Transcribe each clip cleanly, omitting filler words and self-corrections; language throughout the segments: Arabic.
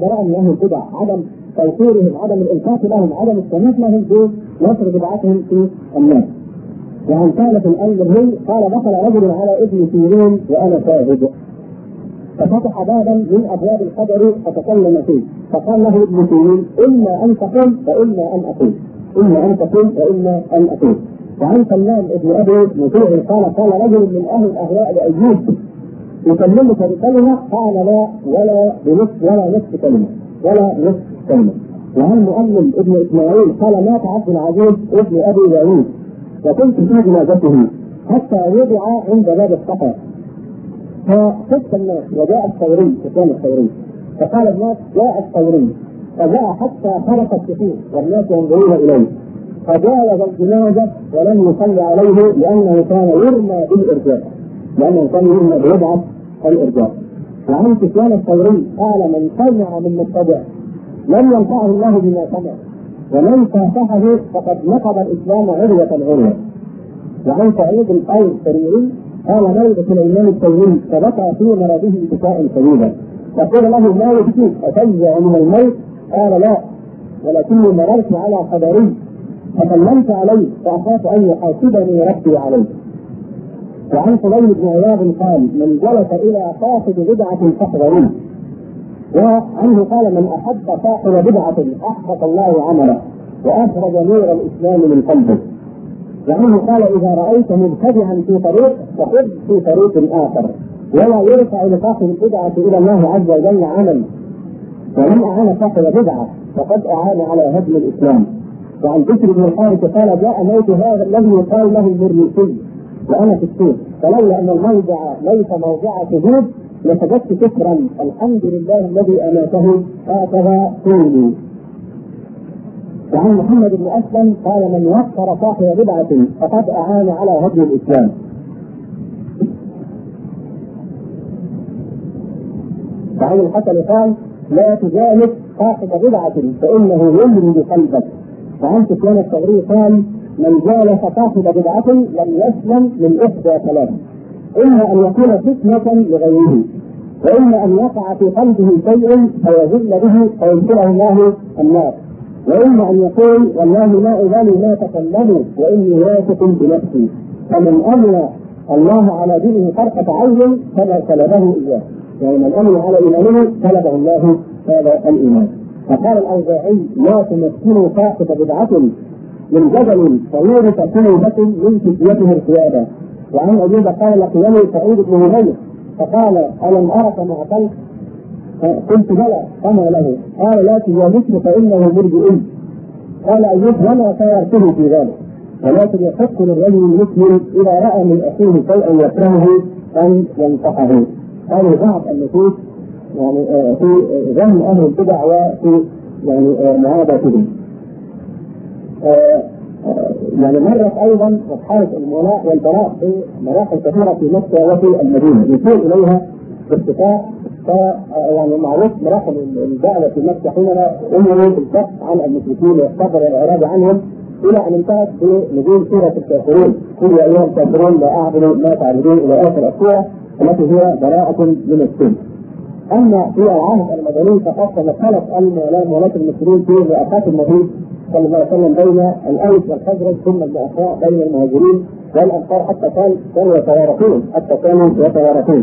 البراءة من أهل البدع، عدم توفيرهم، عدم الإلفاق لهم، عدم السماح لهم في نشر بدعتهم في الناس. وعن ثالث الأمر قال دخل رجل على ابن سيرين وأنا شاهد، ففتح بابا من أبواب القدر فتكلم فيه، فقال له ابن سيرين: إما أن تقول وإما أن أقول، إما أن تقول وإما أن أقول. وعن سلمان ابن أبي مطيع قال رجل من أهل الأهواء لأيوب: يكلمك بكلمة؟ قال: لا، ولا نصف كلمة، ولا نصف كلمة. وعن مؤمن ابن إسماعيل قال: مات عبد العزيز ابن أبي داوود وكنت في جنازته حتى وضع عند باب الصفا، فخف الناس وجاء الثوري، سفيان الثوري، فقال الناس: جاء الثوري، فجاء حتى خرق السفير والناس ينظرون إليه، فجاوز الجنازة ولم يصلي عليه لأنه كان يرمى بالإرجاء، بوضع الإرجاء. وعن سفيان الثوري قال: من سمع من مبتدع لم ينفعه الله بما سمع، ومن صافحه فقد نقض الإسلام عروة. وعن سعيد الثوري قال: مرض سليمان الثوري فبكى في مرضه بكاء شديدا، فقيل له: ما يبكيك؟ أتجزع من الموت؟ قال: لا، ولكني مررت على قدري فسلمت عليه فأخاف أن يحاسبني ربي عليه. وعن سليم بن عياض قال: من جلس إلى صاحب بدعة فاحذروه. وعنه قال: من أحب صاحب بدعة أحبط الله عمله وأخرج نور الإسلام من قلبه. وعنه قال: إذا رأيت مبتدعا في طريق فخذ في طريق آخر، ولا يرفع لصاحب البدعة إلى الله عز وجل عمل، ومن أعان صاحب بدعة فقد أعان على هدم الإسلام. وعن بشر بن الحارث قال: جاء موت هذا الذي يقال له المريسي وأنا في السوق، فلولا أن الموضع ليس موضع سجود لسجدت كفرا، الحمد لله الذي أماته هكذا قولي. وعن محمد بن أسلم قال: من وفر صاحب بدعة فقد أعان على هدم الإسلام. وعن الحسن قال: لا تجالس صاحب بدعة فإنه يمري بقلبك. وعن سفيان الثوري قال: من جالس صاحب بدعة لم يسلم من إحدى ثلاث: إما أن يكون فتنة لغيره، وإما أن يقع في قلبه شيء فيذل به فيدخله الله النار، وإما أن يقول: والله ما أبالي ما تكلموا وإني واثق بنفسي، فمن أمن الله على دينه طرفة عين فلا سلبه إياه، يعني من أمن على إيمانه سلبه الله هذا الإيمان. فقال الأوزاعي: لا تمثلوا صاحب بدعة من جبل فيورث كلمة من فتيته ارتيابا. وعن أيوب قال: لقيني سعيد بن هبير فقال: ألم أرك معتلك؟ قلت: بلى، فما له؟ قال: لا تجالسه فإنه مرجئي. قال أيوب: وما خيرته في ذلك، ولكن يحق للرجل المسلم إذا رأى من أخيه شيئا يكرهه أن ينصحه. قالوا بعض النصوص يعني في ذم أهل البدع وفي يعني معاداتهم. يعني مرت أيضا مرحلة الولاء والبراء في مراحل كثيرة في مكة وفي المدينة يشير إليها بارتفاع. يعني معروف مراحل الدعوة في مكة حينما أمروا بالكف عن المشركين والصبر والإعراض عنهم إلى أن انتهت بنزول سورة الكافرون: قل يا أيها الكافرون لا أعبد ما تعبدون إلى آخر السورة التي هي براءة من الشرك. أما في العهد المدني فقد تمثلت الموالاة المسلمين في مؤقات النبي صلى الله عليه وسلم بين الأوس والخزرج ثم المؤخاء بين المهاجرين والأنصار حتى كانوا يتوارثون.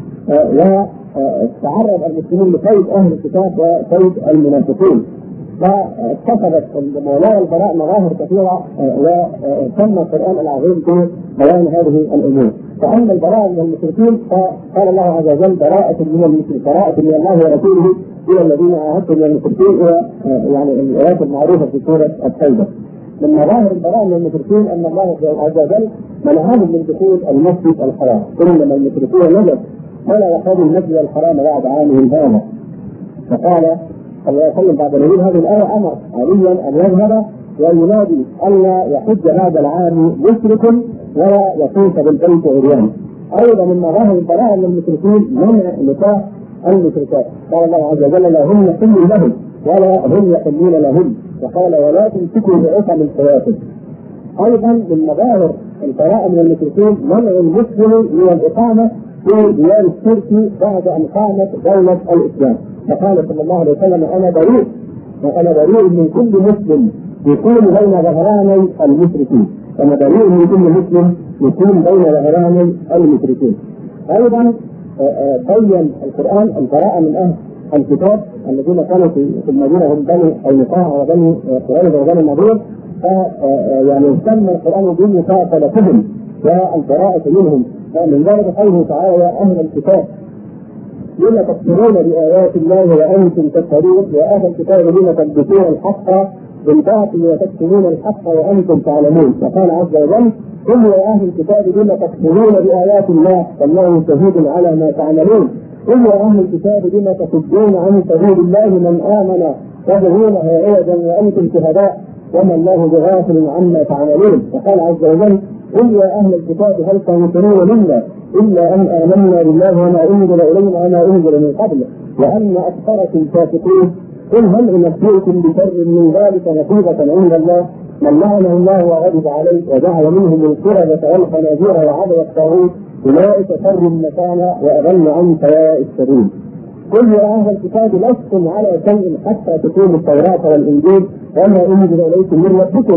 وتعرض المسلمين لقيد أهل الكتاب وقيد المنافقين، فاكتسبت المولاة والبراء مظاهر كثيرة، وتم القرآن العظيم في بيان هذه الأمور. فأما البراءة من المشركين فقال الله عز وجل: براءة من الله ورسوله إلى الذين عاهدتم من المشركين، إلى يعني الآيات المعروفة في سورة التوبة. من مظاهر البراءة من المشركين أن الله عز وجل منعهم من دخول المسجد الحرام، إنما المشركون نجد فلا يقربوا المسجد الحرام بعد عامهم هذا. فقال صلى الله عليه وسلم بعد نزول هذه الآية: أمر عليا أن يذهب وينادي ألا يحج هذا العام مشرك ولا يطوف بالبيت عريان. أيضا من مظاهر البراءة من المشركين منع نكاح المشركات، قال الله عز وجل: لا هم يحل لهم ولا هم يحلون لهم، وقال: ولا تمسكوا بعصم الحياة. أيضا من مظاهر البراءة من المشركين منع المسلم من الإقامة في ديار التركي بعد ان قامت دوله الاسلام. فقال صلى الله عليه وسلم: انا بريء من كل مسلم يكون بين ظهراني المشركين. انا بريء من كل مسلم يكون بين ظهراني المشركين. ايضا بين القران البراءه من اهل الكتاب الذين كانوا في المدينه هم بني قينقاع وبني قريظه وبني النضير، يعني يسمى القران بمقاتلتهم والبراءه منهم. من ذلك قوله تعالى: يا اهل الكتاب لما تكفرون بآيات الله وأنتم تشهدون، يا أهل الكتاب لما تلبسون الحق بالباطل وتكتمون الحق وأنتم تعلمون. وقال عز وجل: قل يا أهل الكتاب لما تكفرون بآيات الله والله شهيد على ما تعملون. قل يا أهل الكتاب لما تصدون عن سبيل الله من آمن تبغونها عوجا وأنتم شهداء وما الله بغافل عما تعملون. وقال عز وجل: قل يا أهل الكتاب هل تنكرون منا إلا أن آمنا بالله وما أنزل إلينا وما أنزل من قبل وأن أكثركم فاسقون. قل هل أنبئكم بشر من ذلك مثوبة عند الله من لعنه الله وغضب عليه وجعل منهم القردة والخنازير وعبد الطاغوت أولئك شر مكانا وأضل عن سواء السبيل. قل يا أهل الكتاب لستم على شيء حتى تقيموا التوراة والإنجيل وما أنزل إليكم من ربكم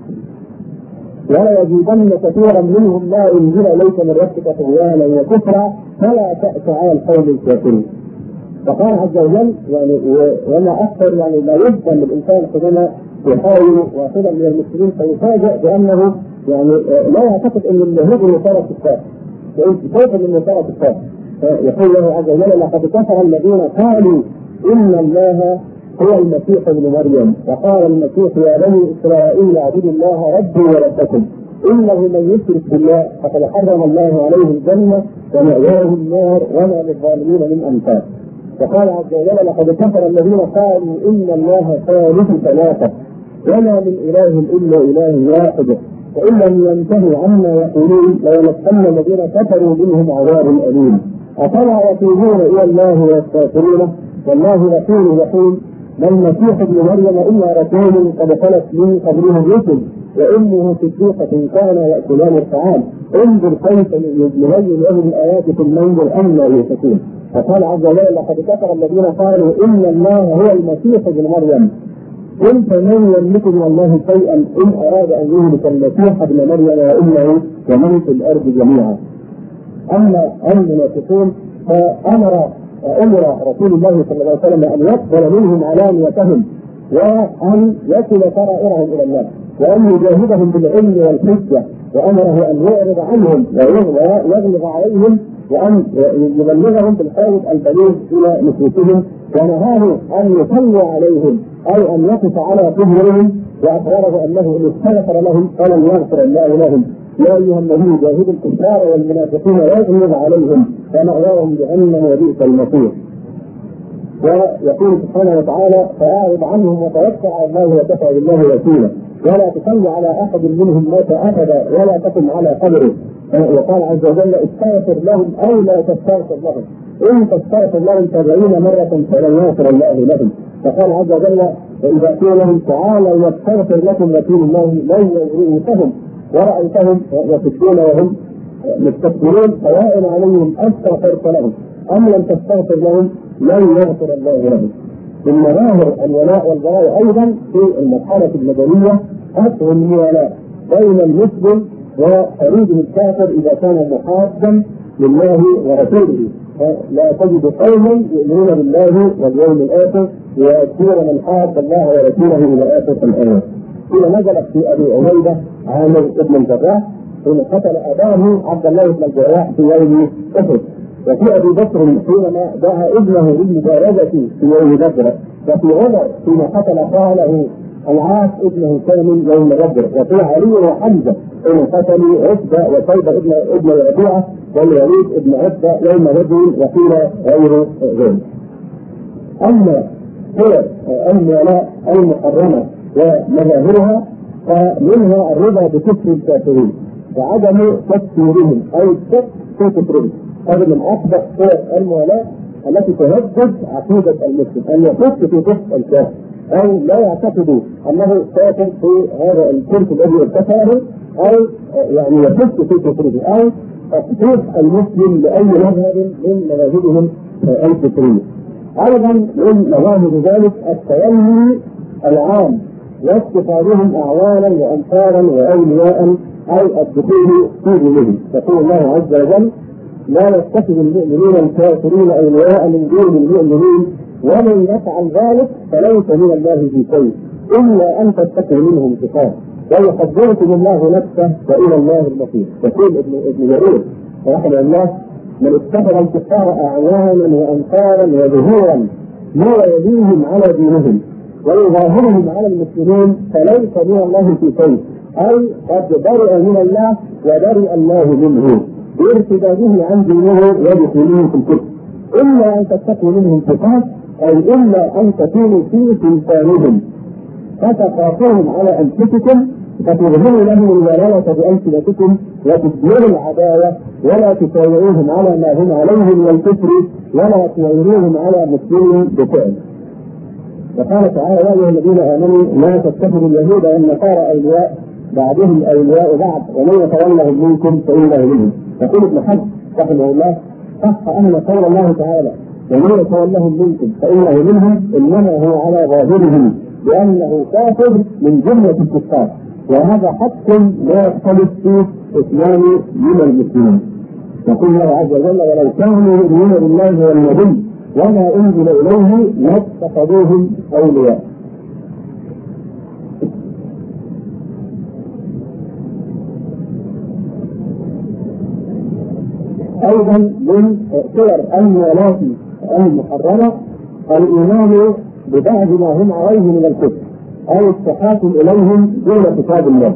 ولا يزيدن كثيرا منهم ما انزل اليك من ربك طغيانا وكفرا فلا تأس على القوم الكافرين. فقال عز وجل يعني وما اكثر يعني لا يفهم الانسان حينما يحاول واحدا من المسلمين فيفاجأ بانه يعني لا يعتقد ان اليهود نصارى كفار. كيف من نصارى كفار؟ يقول له عز وجل: لقد كفر الذين قالوا ان الله هو المسيح ابن مريم وقال المسيح يا بني اسرائيل اعبدوا الله ربي وربكم انه من يشرك بالله فقد حرم الله عليه الجنه ومأواه النار وما للظالمين من انصار. وقال عز وجل: لقد كفر الذين قالوا ان الله ثالث ثلاثه وما من اله الا اله واحد وان لم ينتهوا عما يقولون ليمسن الذين كفروا منهم عذاب اليم. افلا يتوبون الى الله ويستغفرونه والله غفور رحيم. ما المسيح ابن مريم الا رسول قد خلت من قبله الرسل وامه صديقه كان ياكلان الطعام انظر كيف يبين لهم الايات ثم انظر انا يؤفكون. فقال عز وجل: لقد كفر الذين قالوا ان الله هو المسيح ابن مريم قل فمن يملك من الله شيئا ان اراد ان يهلك المسيح ابن مريم وامه ومن في الارض جميعا. اما المنافقون فامر رسول الله صلى الله عليه وسلم ان يقبل منهم علانيتهم وان يصل سرائرهم الى الله وان يجاهدهم بالعلم والحجه وامره ان يعرض عنهم ويغلظ عليهم وان يبلغهم بالقول البليغ الى نفوسهم ونهاه ان يصلوا عليهم اي ان يقف على قبورهم واخبره انه ان استغفر لهم فلن يغفر الله لهم. يا ايها النبي جاهدوا الكفار والمنافقين واغلظ عليهم ومأواهم جهنم وبئس المصير. ويقول سبحانه وتعالى: فاعرض عنهم وتوكل على الله وكفى بالله وكيلا ولا تصل على احد منهم مات ابدا ولا تقم على قبره. وقال عز وجل: استغفر لهم او لا تستغفر لهم ان تستغفر لهم 70 مرة فلن يغفر الله لهم. فقال عز وجل: واذا قيل لهم تعالوا يستغفر لكم رسول الله لن يغفرهم ورأيتهم يصدون وهم مستكبرون سواء عليهم استغفرت لهم ام لم تستغفر لهم لن يغفر الله لهم. من مظاهر الولاء والبراء ايضا في المرحله المدنيه اصل الولاء بين المسلم وقريبه الكافر اذا كان محابا لله ورسوله. لا تجد قوما يؤمنون بالله واليوم الاخر ويأتون من حاد الله ورسوله الى اخر الايه. إذا نزلت في ابي عبيده عامر بن الجراح حين قتل اباه عبد الله بن الجراح في يوم احد. وفي ابي بكر حينما دعا ابنه للمبارزه في يوم بدر. وفي عمر حين قتل خاله العاص ابنه كامل يوم بدر. وفي علي وحمزه حين قتلوا عتبه وشيبه ابن ربيعه والوليد ابن عتبه يوم بدر وقيل غير ذلك. اما هي الولاء المحرمه ومظاهرها فمنها الرضا بكفر الكافرين وعدم تكفيرهم اي الشك في كفرهم. هذا من اكبر صور الموالاه التي تهدد عقيده المسلم ان يشك في كفر الكافر او لا يعتقد انه كافر في هذا الكفر الذي ارتكبه او يعني يشك في كفره او تخصيص المسلم لأي مذهب من مذاهبهم الفكرية. أيضا من مظاهر ذلك التولي العام واتخاذهم أعوانا وأنصارا وأولياء أو الدخول في دينهم. يقول الله عز وجل: لا يتخذ المؤمنون الكافرين أولياء من دون المؤمنين ومن يفعل ذلك فليس من الله في شيء إلا أن تتقوا منهم تقاه ويحذركم الله نفسه وإلى الله المصير. يقول ابن جرير رحمه الله: من اتخذ الكفار أعوانا وأنصارا وظهورا يوليهم على دينهم ويظاهرهم على المسلمين فليس من الله في شيء، أي قد برئ من الله وبرئ الله منه بارتداده عن دينه ودخوله في الكفر، إلا أن تتقوا منهم تقاه، أي إلا أن تكونوا في سلطانهم فتخافوهم على أنفسكم فتظهروا لهم الولاية بألسنتكم وتظهروا العداوة ولا تساوروهم على ما هم عليه من الكفر ولا تساوروهم على مسلمين بفعل. وقال تعالى: يا أيها الذين آمنوا لا تتخذوا اليهود والنصارى أولياء بعضهم أولياء بعض ومن يتولهم منكم فإنه منهم. يقول ابن حزم رحمه الله: صح أن قول الله تعالى ومن يتولهم منكم فإنه منهم إنما هو على ظاهره بأنه كافر من جملة الكفار، وهذا حق لا يختلف فيه اثنان من المسلمين. يقول الله عز وجل: ولو كانوا يؤمنون بالله والنبي وما أنزل إليه لاتخذوهم أولياء. أيضا من صور الموالاه المحرمة الإيمان ببعض ما هم عليه من الكفر أو التحاكم إليهم دون كتاب الله.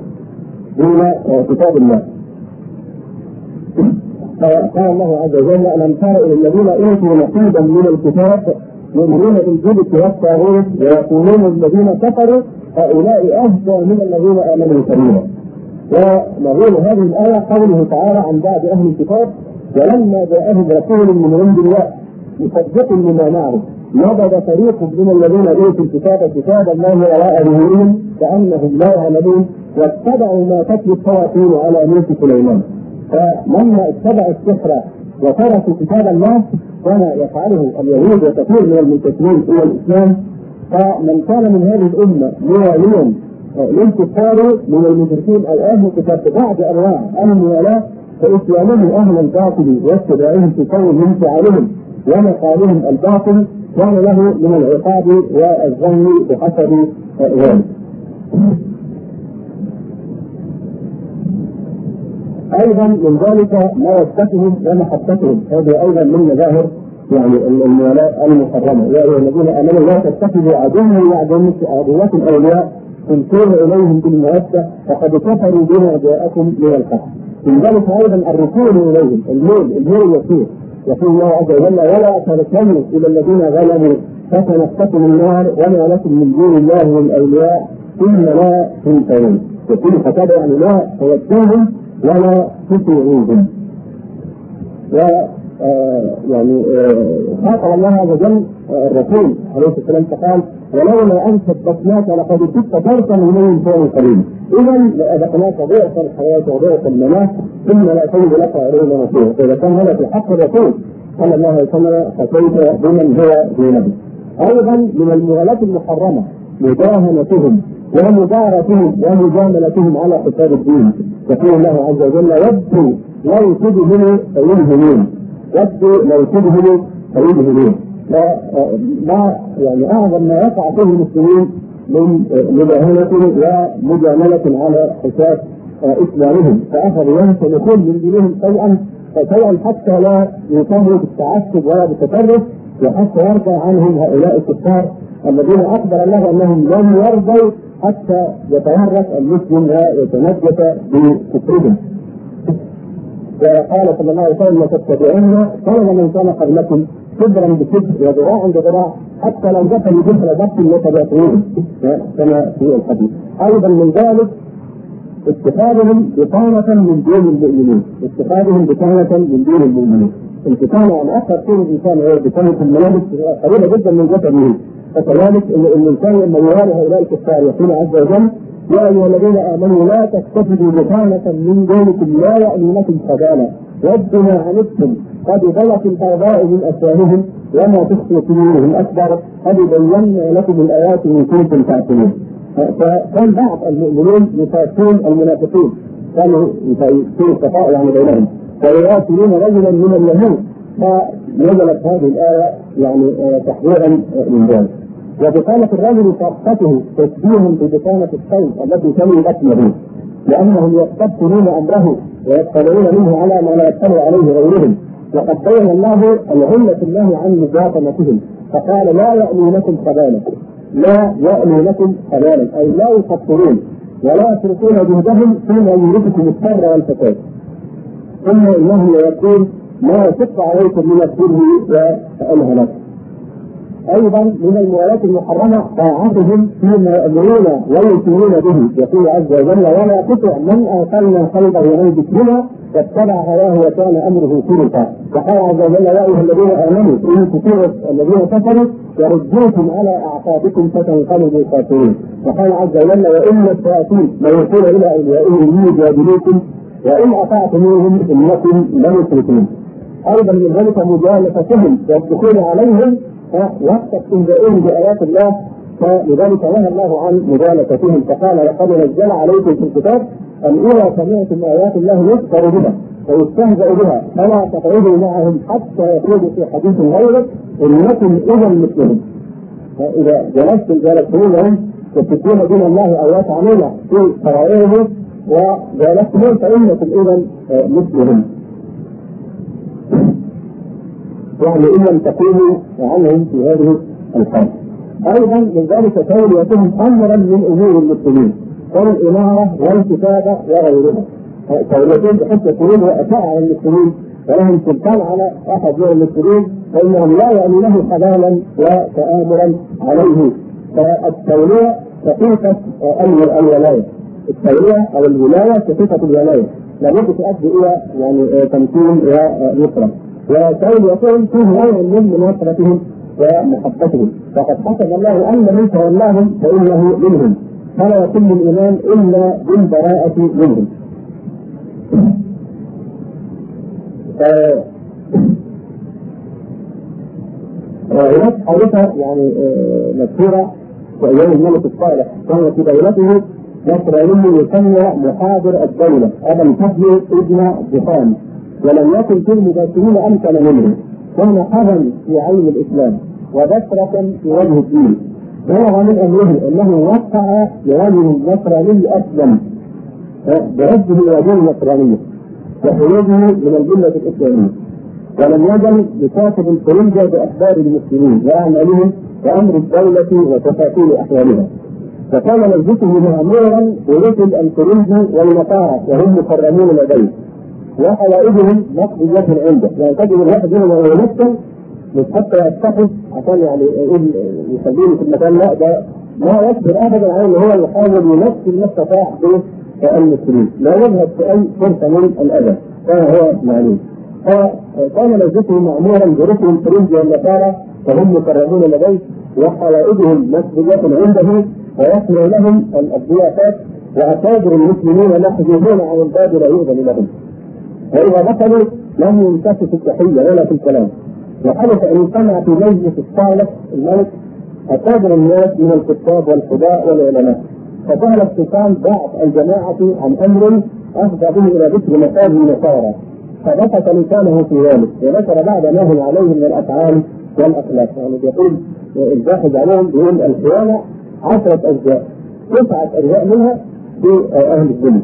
قال الله عز وجل: ألم تر إلى الذين أوتوا نصيبا من الكتاب يؤمنون بالجبت والطاغوت ويقولون الذين كفروا هؤلاء أهدى من الذين آمنوا سبيلا. ونقول هذه الآية قوله تعالى عن بعض أهل الكتاب: ولما جاءهم رسول من عند الله مصدق لما معه نبذ فريق من الذين اوتوا الكتاب كتاب الله وراء ظهورهم كانهم لا يعلمون واتبعوا ما تتلو الشياطين على ملك سليمان. فلما اتبعوا السحر وتركوا كتاب الله كما يفعله اليهود وكثير من المنتسبين الى الاسلام، فمن كان من هذه الامه مواليا للكفار من المشركين او اهل الكتاب ببعض انواع الموالاه فاسلامهم اهل الباطل واتباعهم في قولهم فعلهم ومقالهم الباطل كان له من العقاب والذم بحسب ذلك. ايضا من ذلك موتتهم ومحبتهم، هذه ايضا من مظاهر يعني الموالاه المحرمه. يا ايها الذين امنوا لا تتخذوا عدوي وعدوكم اولياء تلقون اليهم بالموده فقد كفروا بما جاءكم من الحق. من ذلك ايضا الركون اليهم، الميل يسير. يقول الله عز وجل: ولا تركنوا الى الذين ظلموا فتمسكم النار وما لكم من دون الله من اولياء ثم لا تنصرون. يقول فكذا يعني لا توجههم ولا تطيعوهم. يعني خاطب الله عز وجل الرسول عليه الصلاه والسلام فقال: ولولا ان ثبتناك لقد كنت تركن اليهم شيئا قليلا. اذا لاذقناك ضعف الحياه وضعف الممات ثم لا تجد لك علينا نصيرا. فاذا كان هذا في حق الرسول صلى الله عليه وسلم فكيف بمن هو دونه؟ ايضا من المغالاة المحرمه مداهنتهم ومدارتهم ومجاملتهم على حساب الدين. يقول الله عز وجل: ودوا لو تدهنوا فيدهنون، ودوا لو تدهنوا فيدهنون. فما يعني اعظم ما يقع فيه المسلمين من مداهنة ومجاملة على حساب اسلامهم، فاخذوا ينسلخون من دينهم شيئا حتى لا يقاموا بالتعسف ولا بالتطرف، وحتى يرضى عنهم هؤلاء الكفار الذين اخبر الله انهم لم يرضوا حتى يتورط المسلم ويتنجس بكفرهم. وقال صلى الله عليه وسلم: لتتبعن سنن من كان قبلكم كبرا بكبر وذراعا بذراع حتى لو دخلوا جسر ضبط لتبعتموه كما في الحديث. ايضا من ذلك اتخاذهم بطانة من دين المؤمنين، البطانة عن اخر كل انسان هو بطانة الملابس قريبة جدا من جسده. فكذلك الانسان لما يوالي هؤلاء الكفار يقول عز وجل: يا ايها الذين امنوا لا تتخذوا بطانة من دونكم لا يألونكم خبالا ود ما عنتم قد بلت البيضاء من افواههم وما تخفي صدورهم اكبر قد بينا لكم الايات ان كنتم تعقلون. فكان بعض المؤمنين يقاتلون المنافقين، كانوا في الصفاء يعني بينهم ويقاتلون رجلا من اليهود، فنزلت هذه الايه يعني تحذيرا من ذلك. وبطانة الرجل صرفته تشبيها ببطانة الصيد التي تلي الأكل به، لأنهم يستبطنون أمره ويطلعون منه على ما لا يطلع عليه غيرهم. وقد بين الله العلة الله عن مجاطنتهم فقال لا يألونكم خبالا، لا يألونكم خبالا أي لا يفطرون ولا يتركون جهدهم فيما يورثكم الشر والفساد، ثم إنه يقول ما يشق عليكم من السر والهلاك. ايضا من الموالاه المحرمه طاعتهم فيما يامرون ويؤتمون به، يقول عز وجل ولا تطع من اغفلنا قلبه عن ذكرنا واتبع هواه وكان امره فرطا. وقال عز وجل يا ايها الذين امنوا ان تطيعوا الذين كفروا يردوكم على اعقابكم فتنقلبوا خاسرين. وقال عز وجل وان الشياطين ليوحون الى اوليائهم ليجادلوكم وان اطعتموهم انكم لمشركون. ايضا من ذلك مجالستهم والدخول عليهم وقت استهزائهم بآيات الله، فلذلك نهى الله عن مجالستهم فقال لقد نزل عليكم في الكتاب أن إذا سمعتم آيات الله يكفر بها ويستهزأ بها فلا تقعدوا معهم حتى يخرجوا في حديث غيره إنكم إذا مثلهم. فإذا جلستم وتتقون دين الله أو يطعنون في شرائعه وجالستم فإنكم إذا مثلهم، يعني إن لم تكونوا عنهم في هذه الحرب. أيضا من ذلك توليتهم أمرا من أمور المسلمين كالإمارة والكتابة وغيرها. توليتهم بحيث يكونون رؤساء على المسلمين ولهم سلطان على أحد من المسلمين فإنهم لا يأمنه حلالا وتآمرا عليه. فالتولية شقيقة الولاية، التولية أو الولاية شقيقة الولاية لابد تؤدي إلى يعني تمكين ونصرة، وتوليتهم فيه نوع من مناصرتهم ومحبتهم. فقد حكم الله أن من تولاهم فإنه منهم فلا يتم الإيمان إلا بالبراءة منهم. هناك حادثة يعني مشهورة في أيام الملك الصالح كان في دولته نصراني يسمى محاضر الدولة أبا الفضل ابن دخان، ولم يكن في المباشرين أمكن منه، كان حظا في عين الإسلام وبشرة في وجه الدين. بلغ من أمره أنه وقع لرجل نصراني أسلم برده إلى دين النصرانية وخروجه من الملة الإسلامية، ولم يزل بكاتب الفرنجة بأخبار المسلمين وأعمالهم وأمر الدولة وتفاصيل أحوالها. فكان مجلسه مأمورا برسل الفرنج والنصارى وهم مكرمون لديه وحوائجهم مقضية عنده، يعني تجد الواحد منهم وهو يمثل مش حتى يتخذ عشان يعني يخليه في المكان، لا ده ما يصبر ابدا على ان هو يحاول يمثل ما استطاع في المسلمين، لا يذهب في اي فرصه من الاذى فهو معلوم. فكان مجلسه مأمورا برسل الفرنج والنصارى وهم مكرمون لديه وحوائجهم مقضية عنده ويصنع لهم الضيافات واكابر المسلمين محجوبون عن الباب لا يؤذن لهم، وإذا دخلوا لم ينكسوا في التحية ولا في الكلام. وحدث أن اجتمع في مجلس الصالح الملك أكابر الناس من الكتاب والقضاء والعلماء، فسأل السلطان بعض الجماعة عن أمر أفضى به إلى ذكر مكان النصارى، فبسط لسانه في ذلك وذكر بعض ما هم عليه من الأفعال والأخلاق. يعني يقول الباحث عليهم يقول الخيانة 10 أجزاء 9 أجزاء منها في أهل الدنيا.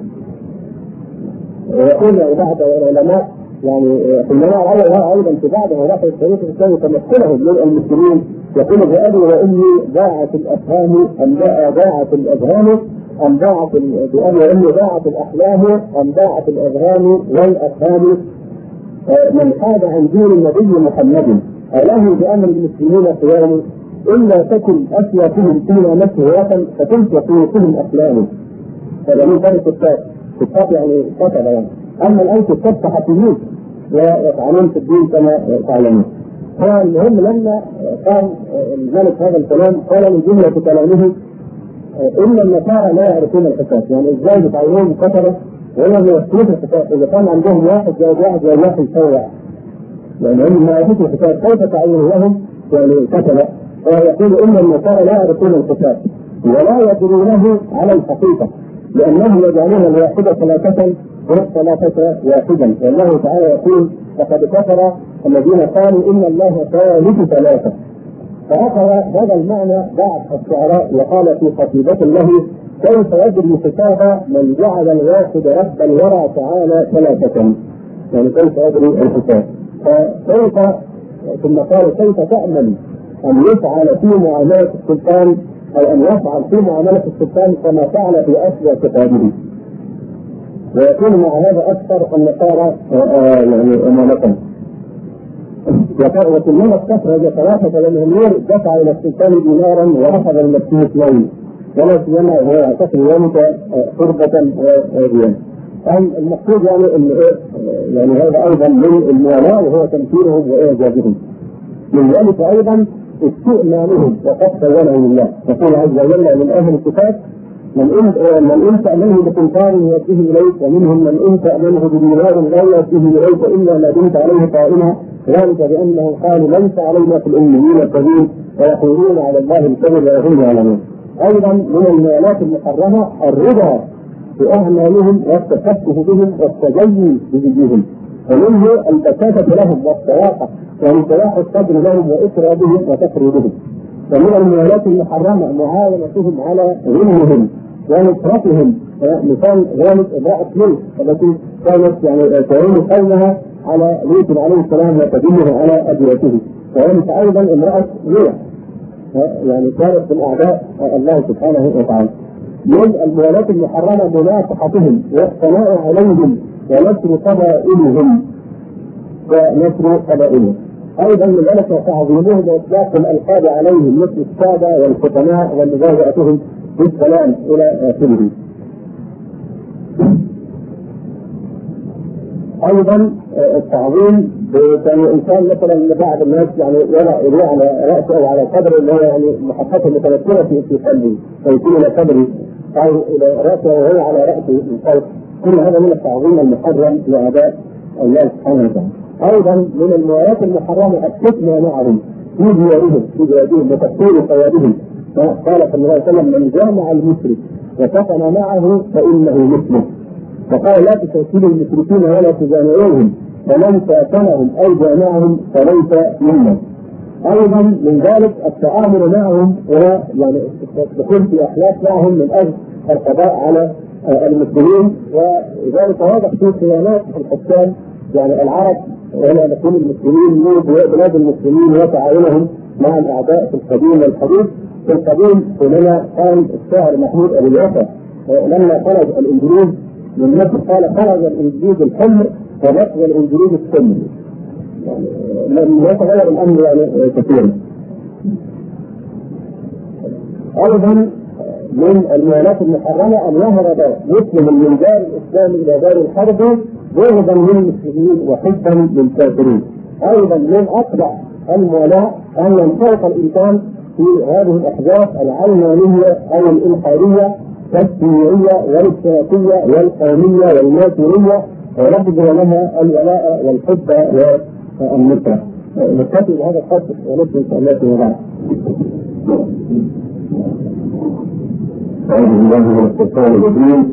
ويقول يعني بعض العلماء يعني في المناعة الأول أيضا في بعض مواقع التاريخ الإسلامي تمثلهم من المسلمين يقول بأبي وأمي ضاعت الأفهام أم ضاعت الأذهان أم ضاعت بأبي وأمي ضاعت الأحلام أم ضاعت الأذهان والأفهام من حاد عن دين النبي محمد أله بأمر المسلمين قيام إلا تكن أسيافهم فينا مسهوة فتلك قوتهم أحلام. هذا من ذلك كتاب يعني كتب يعني. أما الآن كتاب صحفيين ويطعنون في الدين كما تعلمون. فالمهم لما قال الملك هذا الكلام قال من جملة كلامه إن النصارى لا يعرفون الحساب، يعني إزاي بتعينون كتبة ولا يكون الحساب اذا كان عندهم 1 زائد 1 زائد 1 يساوي 1. لان هم ما يعرفوا الحساب كيف تعين لهم يعني كتب. ويقول ان النصارى لا يعرفون الحساب ولا يدرونه على الحقيقه لانهم يجعلون الواحده 3 والثلاثة واحدا. والله تعالى يقول لقد كفر الذين قالوا ان الله ثالث 3. فأخذ هذا المعنى بعض الشعراء وقال في قصيدة له كيف يجري حساب من جعل الواحد رب الورى تعالى 3. يعني كيف يجري الحساب. فكيف ثم قال كيف تأمل أن يفعل في معاملة السلطان أو أن يفعل في معاملة السلطان كما فعل في أسوأ كتابه. ويكون مع هذا أكثر النصارى يعني أمانة. وكلما استخرج 3 جماهير دفع الى السلطان دينارا واخذ المسيح 2 ولا سيما هو يعتقد ذلك قربة وهديا. المقصود يعني ان يعني هذا ايضا من الموالاه وهو تمثيلهم واعجازهم. من ذلك ايضا استئمانهم وقد خولهم الله. يقول عز وجل من اهل الكتاب من ان تأمنه بقنطار يؤديه اليك ومنهم من ان تأمنه بدينار لا يؤديه اليك الا ما دمت عليه قائما ذلك بانه قالوا ليس علينا في الاميين سبيل ويقولون على الله الكذب وهم يعلمون. ايضا من الموالاه المحرمه الرضا باعمالهم والتفكه بهم والتجلي بجدهم ومنه البساطه لهم والصواقه وانطلاق الصدر لهم واكرامهم وتفريدهم. ومن الموالاه المحرمه معاونتهم على غنهم ونصرتهم. مثال ذلك امراه لوط التي كانت يعني تعين قومها على لوط عليه السلام وتدله على ابيته. وانت ايضا امراه نوح يعني كانت من اعداء الله سبحانه وتعالى. من الموالاه المحرمه مناصحتهم والثناء عليهم ونشر قبائلهم ايضا من ذلك تعظيمهم واطلاق الالقاب عليهم مثل الساده والحكماء ومجازاتهم بالسلام الى اخره. ايضا التعظيم كان الانسان مثلا بعض الناس يعني يضع يديه على راسه او على صدره اللي هو يعني محطه متمثله في قلبه فيكون الى صدره او الى راسه وهو على راسه من فوق. كل هذا من التعظيم المحرم لاعداء الله سبحانه وتعالى. ايضا من الموالاه المحرمه الفتنه معهم في ديارهم وتكفير ثوابهم. قال صلى الله عليه وسلم من جامع المشرك وسكن معه فانه مسلم. وقال لا تشاكلوا المشركين ولا تجامعوهم فمن ساكنهم او جامعهم فليس منا. ايضا من ذلك التآمر معهم وهو يعني الدخول في احلاف معهم من اجل القضاء على المسلمين. وذلك واضح في خيانات الحكام يعني العرب وهنا نكون المسلمين من بلاد المسلمين وتعاونهم مع الاعداء في القديم والحديث. في القديم حينما قال الشاعر محمود ابو الوفا لما خرج الانجليز من مصر قال خرج الانجليز الحمر ونقل الانجليز السم. يعني لم يتغير الامر يعني كثيرا. ايضا من الموالاه المحرمه ان يهرب مسلم من دار الاسلام الى دار الحرب بغضا للمسلمين وحبا للكافرين. ايضا من اقبح الموالاه ان ينطلق الانسان في هذه الاحداث العلمانيه او الالحاديه كالشيوعيه والاشتراكيه والقوميه والماسونيه ونبذل لها الولاء والحب والنصره. نكتفي بهذا القدر ونسال الله فيما بعد. أعوذ بالله من الشيطان الرجيم.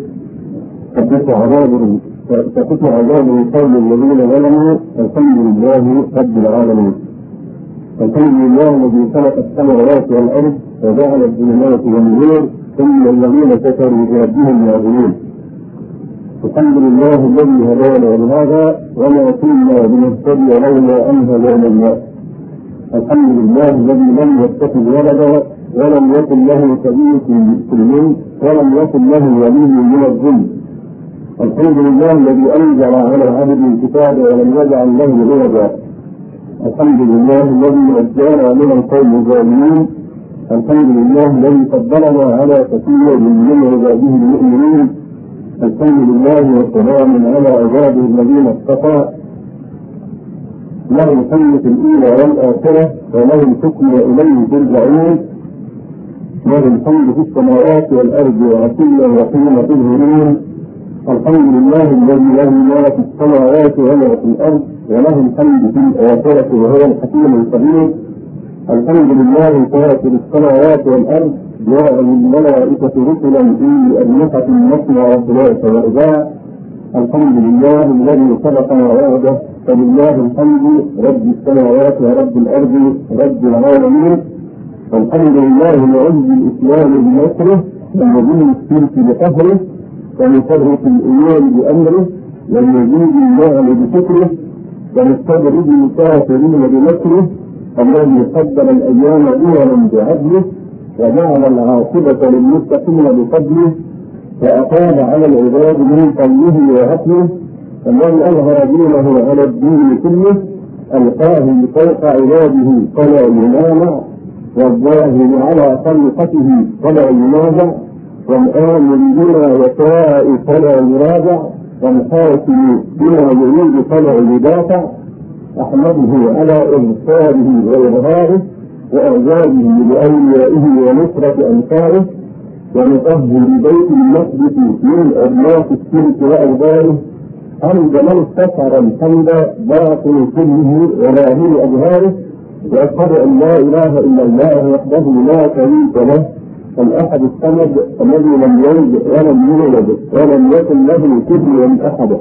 فكتب عذاب قوم الذين ظلموا الحمد لله رب العالمين. الحمد لله الذي خلق السماوات والأرض وجعل الظلمات والنور ثم الذين كفروا بربهم يعدلون. الحمد لله الذي هدانا لهذا وما كنا لنهتدي لولا أن هدانا الله. الحمد لله الذي لم يتخذ ولدا ولم يكن له شريك في الملك ولم يكن له ولي من الذل. الحمد لله الذي أنزل على عبده الكتاب ولم يجعل له عوجا. الحمد لله الذي نجانا من القوم الظالمين. الحمد لله الذي فضلنا على كثير من عباده المؤمنين. الحمد لله والسلام على عباده الذين اصطفى. له الحمد في الأولى والآخرة وله الحكم وإليه ترجعون. له الحمد في السماوات والأرض وعشيا وحين تظهرون. الحمد لله الذي له ما في السماوات وما في الأرض وله الحمد في الآخرة وهو الحكيم الخبير. الحمد لله فاطر السماوات والأرض جاء الملائكة رسلا في أجنحة مثنى وثلاث ورباع. الحمد لله الذي خلق وعبده، فلله الحمد رب السماوات ورب الأرض رب العالمين. الحمد لله معز الإسلام بنصره ومذل الشرك بقهره ومفرق الأمور بأمره ويزيد النعم بشكره ومستدرج الكافرين بنصره. الذي قدر الأيام دولا بعدله وجعل العاقبة للمتقين بفضله وأقام على العباد من فضله وعفوه. الذي أظهر دينه على الدين كله ألقاه فوق عباده فلا ينامع، والظاهر على خلقته فلا ينازع، والآمر بما يشاء فلا يراجع، والحاكم بما يريد فلا يدافع. أحمده على إرساله وإظهاره وإعجابه لأوليائه ونصرة أنصاره، ونطهر بيت المقدس من أرماق الشرك وأوباره. حمد من استشعر الحمد باطن كله وظاهر أظهاره. وأشهد أن لا إله إلا الله وحده لا شريك له الأحد الصمد الذي لم يلد ولم يولد ولم يكن له كفوا أحد.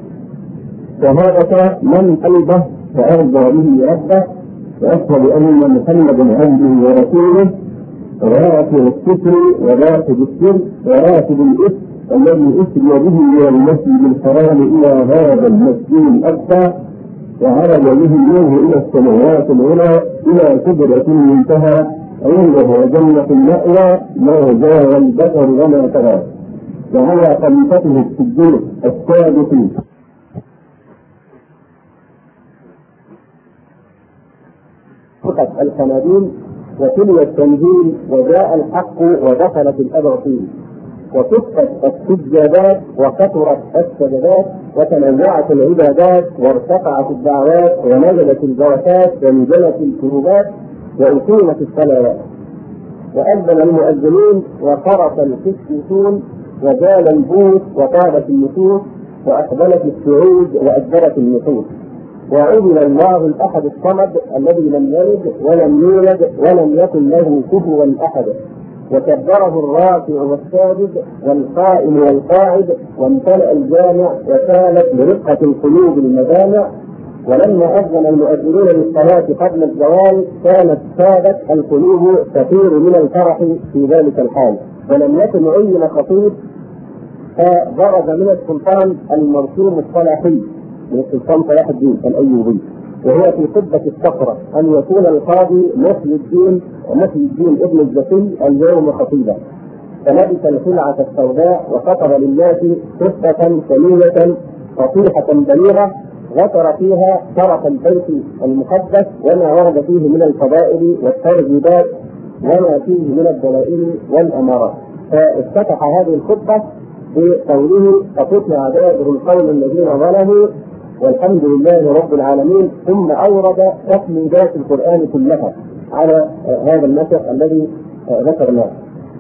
شهادة من قلبه فأرضى به ربه. وأشهد أن محمدا عبده ورسوله راتب الستر وراتب السر وراتب الإثم الذي أسري به من المسجد الحرام إلى هذا المسجد الأقصى وعرج به منه إلى السماوات العلى إلى سدرة المنتهى عنده جنة المأوى ما زاغ البصر وما طغى. وعلى خليفته الصديق السادس فقط الخناديل وتلو التنزيل وجاء الحق ودخلت الأباطيل وكفت السجادات وكثرت السجدات وتنوعت العبادات وارتفعت الدعوات ونزلت البركات وانجلت الكروبات وأقيمت الصلوات وأذن المؤذنين وصرف القسيسون وجال البوس وطابت النفوس وأقبلت السعود وأدبرت النفوس. وعبد الله الأحد الصمد الذي لم يلد ولم يولد ولم يكن له كفوا أحد. وكبره الراكع والساجد والقائم والقاعد وامتلأ الجامع وسالت برقة القلوب المجامع. ولما أذن المؤذنون للصلاة قبل الزوال كانت سادت القلوب تطير من الفرح في ذلك الحال. ولم يكن عين خطيب فبرز من السلطان المرسوم الصلاحي من السلطان صلاح الدين الأيوبي، وهو في قبة الصخرة أن يكون القاضي محي الدين ابن الزكي اليوم خطيبا. فلبس الخلعة السوداء وخطب للناس خطة سمينة فصيحة بليغة ذكر فيها شرف البيت المقدس وما ورد فيه من الفضائل والترغيبات وما فيه من الدلائل والأمارات. فافتتح هذه الخطبة بقوله فتتلى دائر القوم الذين ظلموا والحمد لله رب العالمين، ثم أورد تقليدات القرآن كلها على هذا النسق الذي ذكرناه.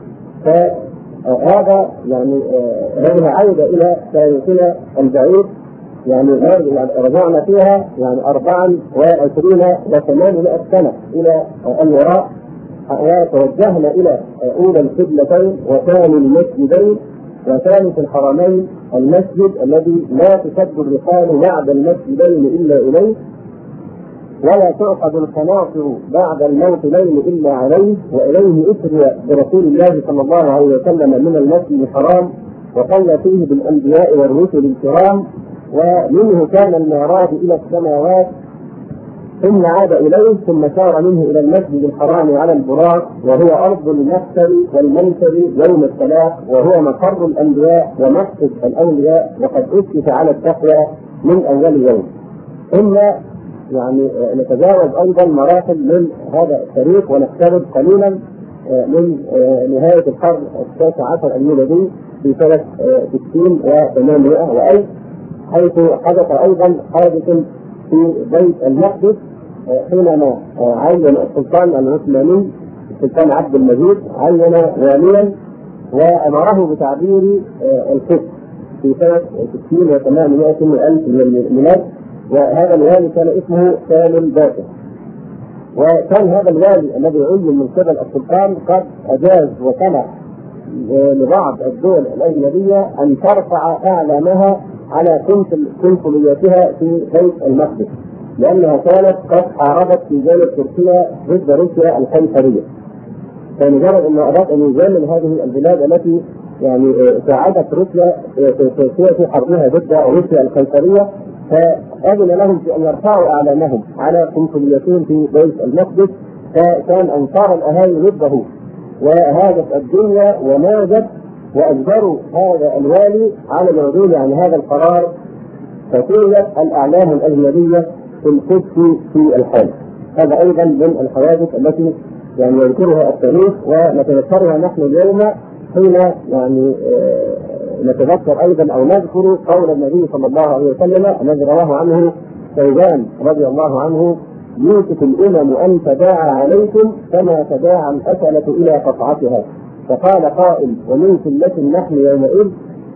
فهذا يعني هذه عودة إلى تاريخنا البعيد، يعني رجعنا فيها يعني 24 و800 سنة إلى الوراء، وتوجهنا إلى أولى القبلتين وثاني المسجدين وثالث الحرمين المسجد الذي لا تسد الرحال بعد المسجدين إلا إليه، ولا تعقد الخناصر بعد الموطنين إلا عليه، وإليه أسري برسول الله صلى الله عليه وسلم من المسجد الحرام وصلى فيه بالأنبياء والرسل الكرام، ومنه كان المعراج إلى السماوات ثم عاد إليه ثم سار منه إلى المسجد الحرام على البراق، وهو أرض المحشر والمنشر يوم الصلاة، وهو مقر الأنبياء ومسجد الأولياء، وقد أسس على التقوى من أول يوم. ثم يعني نتجاوز أيضا مراحل من هذا التاريخ ونقترب قليلا من نهاية القرن 19 الميلادي في سنة 60 و800 وألف، حيث حدث أيضا حادث في بيت المقدس حينما عين السلطان العثماني السلطان عبد المجيد عين واليا وأمره بتعبير القدس، في سنة 60 و800 من الميلاد، وهذا الوالي كان اسمه سالم باكر. وكان هذا الوالي الذي عين من قبل السلطان قد أجاز وسمح لبعض الدول الأجنبية أن ترفع أعلامها على قنصلياتها في بيت المقدس، لأنها كانت قد حاربت في جانب تركيا ضد روسيا القيصرية. فمجرد أن أراد أن يجامل هذه البلاد التي يعني ساعدت روسيا في حربها ضد روسيا القيصرية، فأذن لهم في أن يرفعوا أعلامهم على قنصلياتهم في بيت المقدس، فكان أنصار الأهالي ضده وهاجت الدنيا ونادت، وأجبروا هذا الوالي على العدول عن هذا القرار، فسيرت الأعلام الأجنبية في القدس في الحال. هذا أيضا من الحوادث التي يعني يذكرها التاريخ ونتذكرها نحن اليوم حين يعني نتذكر أيضا أو نذكر قول النبي صلى الله عليه وسلم الذي رواه عنه ثوبان رضي الله عنه: يوشك الأمم أن تداعى عليكم كما تداعى الأكلة إلى قطعتها. فقال قائل: ومن قلة نحن يومئذ؟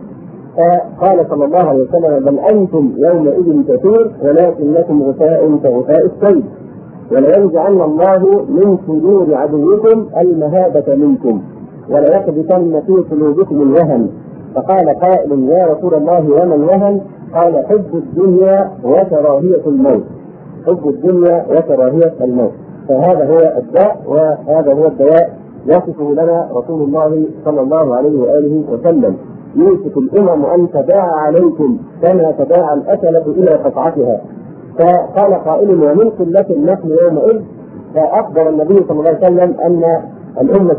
قال صلى الله عليه وسلم: بل أنتم يومئذ كثير ولكنكم غثاء كغثاء السيل، ولينزعن الله من صدور عدوكم المهابة منكم وليقذفن في قلوبكم الوهن. فقال قائل: يا رسول الله وما الوهن؟ قال: حب الدنيا وكراهية الموت. حب الدنيا وكراهية الموت. فهذا هو الداء وهذا هو الدواء يصفه لنا رسول الله صلى الله عليه وآله وسلم: يوشك الأمم أن تداعى عليكم كما تداعى الأكلة إلى قطعتها. فقال قائل: ومن قلة نحن يومئذ؟ فأخبر النبي صلى الله عليه وسلم أن الأمة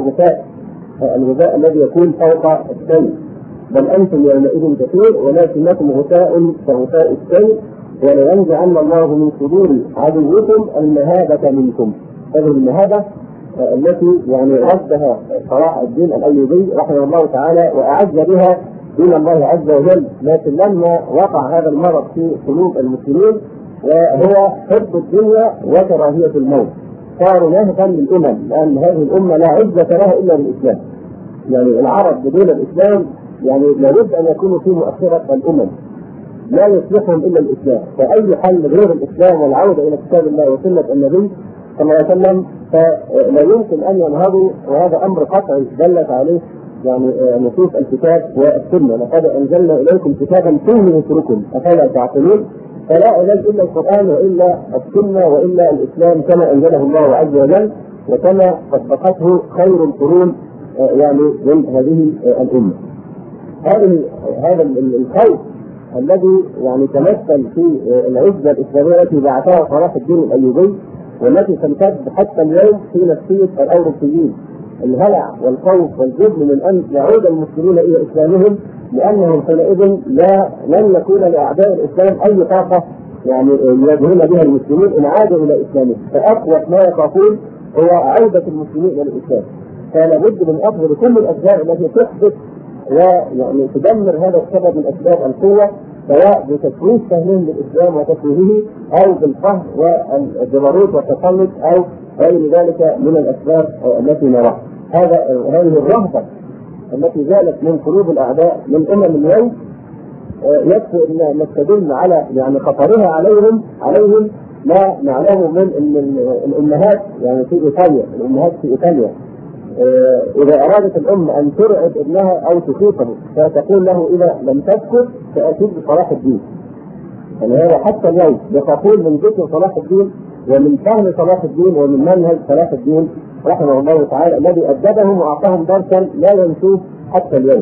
الغثاء الذي يكون فوق السيل، بل أنتم يومئذ كثير ولكنكم غثاء كغثاء السيل، ولينزعن الله من صدور عدوكم المهابة منكم. هذه المهابة التي يعني ردها صلاح الدين الأيوبي رحمه الله تعالى وأعز بها دين الله عز وجل، لكن لما وقع هذا المرض في قلوب المسلمين وهو حب الدنيا وكراهية الموت، صاروا نهبا للأمم، لأن هذه الأمة لا عزة لها إلا بالإسلام. يعني العرب بدون الإسلام يعني لابد أن يكونوا في مؤخرة الأمم، لا يصلحهم إلا الإسلام، فأي حل غير الإسلام والعودة إلى كتاب الله وسنة النبي صلى الله عليه وسلم فلا يمكن أن ينهضوا، وهذا أمر قطعي دلت عليه يعني نصوص الكتاب والسنة: لقد أنزلنا إليكم كتابا فيه ذكركم أفلا تعقلون. فلا علاج إلا القرآن وإلا السنة وإلا الإسلام كما أنزله الله عز وجل وكما طبقته خير القرون يعني من هذه الأمة. هذا الخوف الذي يعني تمثل في العزة الإسلامية التي بعثها صلاح الدين الأيوبي والتي تمتد حتى اليوم في نفسية الأوروبيين، الهلع والخوف والجبن من أن يعود المسلمين إلى إسلامهم، لأنهم حينئذ لن يكون لأعداء الإسلام أي طاقة يعني يواجهون بها المسلمين إن عادوا إلى إسلامهم. فأقوى ما يخافون هو عودة المسلمين إلى الإسلام. فلا بد من أخذ كل الأسباب التي تحدث ويعني تدمر هذا السبب من أسباب القوة، سواء بتشويه فهمهم للإسلام وتشويهه أو بالقهر والجبروت والتسلط أو غير ذلك من الأسباب التي نراها. هذه الرهبة التي زالت من قلوب الأعداء من اليوم يكفي أن نستدل على يعني خطرها عليهم ما نعلمه من الأمهات يعني في إيطاليا. الأمهات في إيطاليا إذا أرادت الأم أن ترعب ابنها أو تخيفه فتقول له: إذا لم تسكت سأتيك بصلاح الدين. يعني هذا حتى اليوم يقول من ذكر صلاح الدين ومن فهم صلاح الدين ومن منهج صلاح الدين رحمه الله تعالى الذي أدبهم وأعطاهم درسا لا ينسوه حتى اليوم.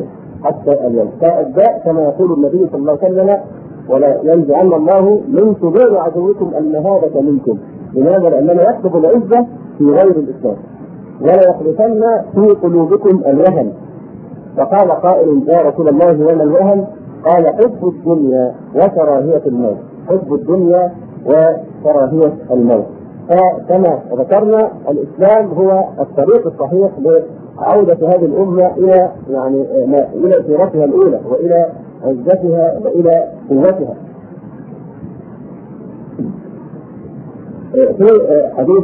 فالداء كما يقول النبي صلى الله عليه وسلم: ولا ينزعن الله من صدور عدوكم المهابة منكم. لماذا؟ لأننا يطلب العزة في غير الإسلام، ولا يقذفن في قلوبكم الوهن. فقال قائل: يا رسول الله وما الوهن؟ قال: حب الدنيا وكراهية الموت. حب الدنيا وكراهية الموت. فكما ذكرنا الإسلام هو الطريق الصحيح لعودة هذه الأمة إلى يعني إلى سيرتها الأولى وإلى عزتها وإلى قوتها. في حديث